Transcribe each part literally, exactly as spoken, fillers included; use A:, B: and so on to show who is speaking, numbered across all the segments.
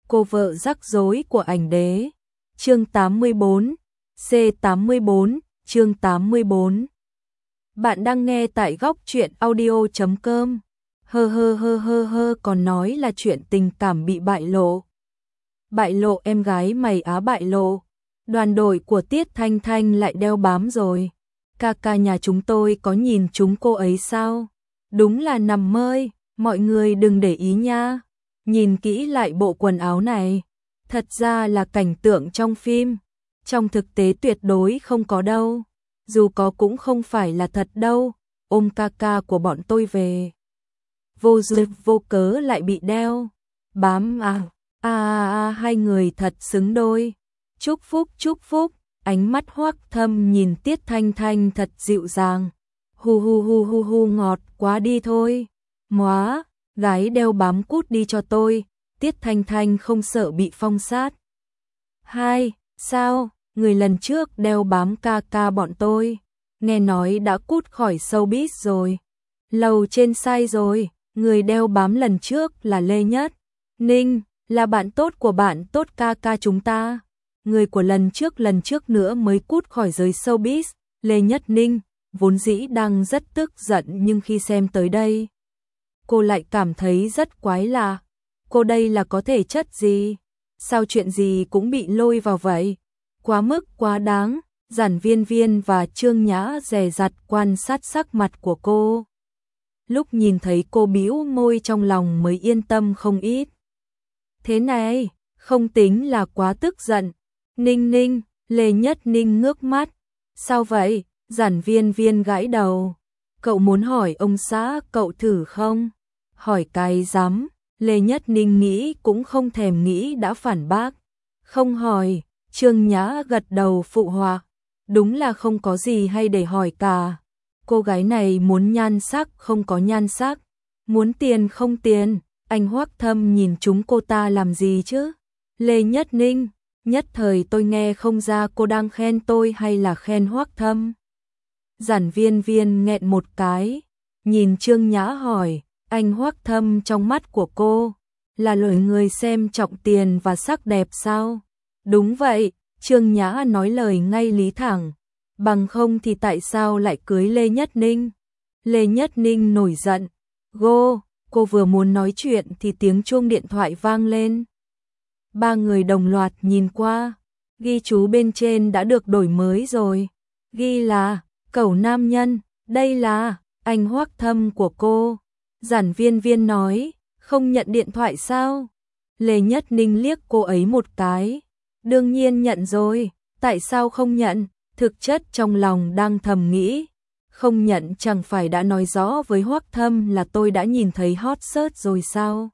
A: Cô vợ rắc rối của ảnh đế. Chương tám mươi bốn, C tám mươi bốn, chương tám mươi bốn. Bạn đang nghe tại góc truyện audio chấm com. Hơ hơ hơ hơ hơ, còn nói là chuyện tình cảm bị bại lộ. Bại lộ em gái mày á, bại lộ. Đoàn đội của Tiết Thanh Thanh lại đeo bám rồi. Ca ca nhà chúng tôi có nhìn chúng cô ấy sao? Đúng là nằm mơ, mọi người đừng để ý nha. Nhìn kỹ lại bộ quần áo này, thật ra là cảnh tượng trong phim, trong thực tế tuyệt đối không có đâu, dù có cũng không phải là thật đâu. Ôm ca ca của bọn tôi về, vô duyên vô cớ lại bị đeo bám à, à, à, à hai người thật xứng đôi. Chúc phúc chúc phúc. Ánh mắt Hoắc Thâm nhìn Tiết Thanh Thanh thật dịu dàng. Hu hu hu hu hu, ngọt quá đi thôi. Móa, gái đeo bám cút đi cho tôi. Tiết Thanh Thanh không sợ bị phong sát. Hai, sao, người lần trước đeo bám ca ca bọn tôi, nghe nói đã cút khỏi showbiz rồi. Lầu trên sai rồi, người đeo bám lần trước là Lê Nhất Ninh, là bạn tốt của bạn tốt ca ca chúng ta. Người của lần trước lần trước nữa mới cút khỏi giới showbiz, Lê Nhất Ninh, vốn dĩ đang rất tức giận nhưng khi xem tới đây, cô lại cảm thấy rất quái lạ. Cô đây là có thể chất gì? Sao chuyện gì cũng bị lôi vào vậy? Quá mức quá đáng. Giản Viên Viên và Trương Nhã dè dặt quan sát sắc mặt của cô. Lúc nhìn thấy cô bĩu môi trong lòng mới yên tâm không ít. Thế này, không tính là quá tức giận. Ninh Ninh, Lê Nhất Ninh ngước mắt. Sao vậy? Giản Viên Viên gãi đầu. Cậu muốn hỏi ông xã cậu thử không? Hỏi cái dám. Lê Nhất Ninh nghĩ cũng không thèm nghĩ đã phản bác. Không hỏi. Trương Nhã gật đầu phụ họa. Đúng là không có gì hay để hỏi cả. Cô gái này muốn nhan sắc không có nhan sắc, muốn tiền không tiền. Anh Hoắc Thâm nhìn chúng cô ta làm gì chứ? Lê Nhất Ninh, nhất thời tôi nghe không ra cô đang khen tôi hay là khen Hoắc Thâm. Giản Viên Viên nghẹn một cái, nhìn Trương Nhã hỏi, anh Hoắc Thâm trong mắt của cô là lời người xem trọng tiền và sắc đẹp sao? Đúng vậy, Trương Nhã nói lời ngay lý thẳng, bằng không thì tại sao lại cưới Lê Nhất Ninh? Lê Nhất Ninh nổi giận, gô, cô vừa muốn nói chuyện thì tiếng chuông điện thoại vang lên. Ba người đồng loạt nhìn qua, ghi chú bên trên đã được đổi mới rồi, ghi là cẩu nam nhân, đây là anh Hoắc Thâm của cô. Giản Viên Viên nói, không nhận điện thoại sao? Lê Nhất Ninh liếc cô ấy một cái, đương nhiên nhận rồi, tại sao không nhận? Thực chất trong lòng đang thầm nghĩ, không nhận chẳng phải đã nói rõ với Hoắc Thâm là tôi đã nhìn thấy hot search rồi sao?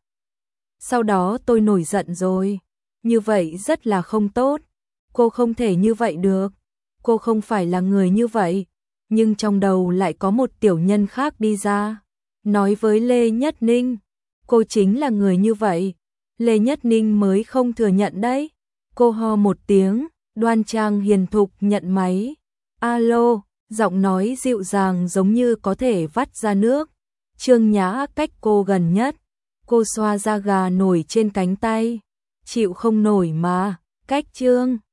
A: Sau đó tôi nổi giận rồi, như vậy rất là không tốt, cô không thể như vậy được, cô không phải là người như vậy, nhưng trong đầu lại có một tiểu nhân khác đi ra, nói với Lê Nhất Ninh, cô chính là người như vậy. Lê Nhất Ninh mới không thừa nhận đấy, cô ho một tiếng, đoan trang hiền thục nhận máy. Alo, giọng nói dịu dàng giống như có thể vắt ra nước. Trương Nhã cách cô gần nhất, cô xoa da gà nổi trên cánh tay. Chịu không nổi mà, cách Trương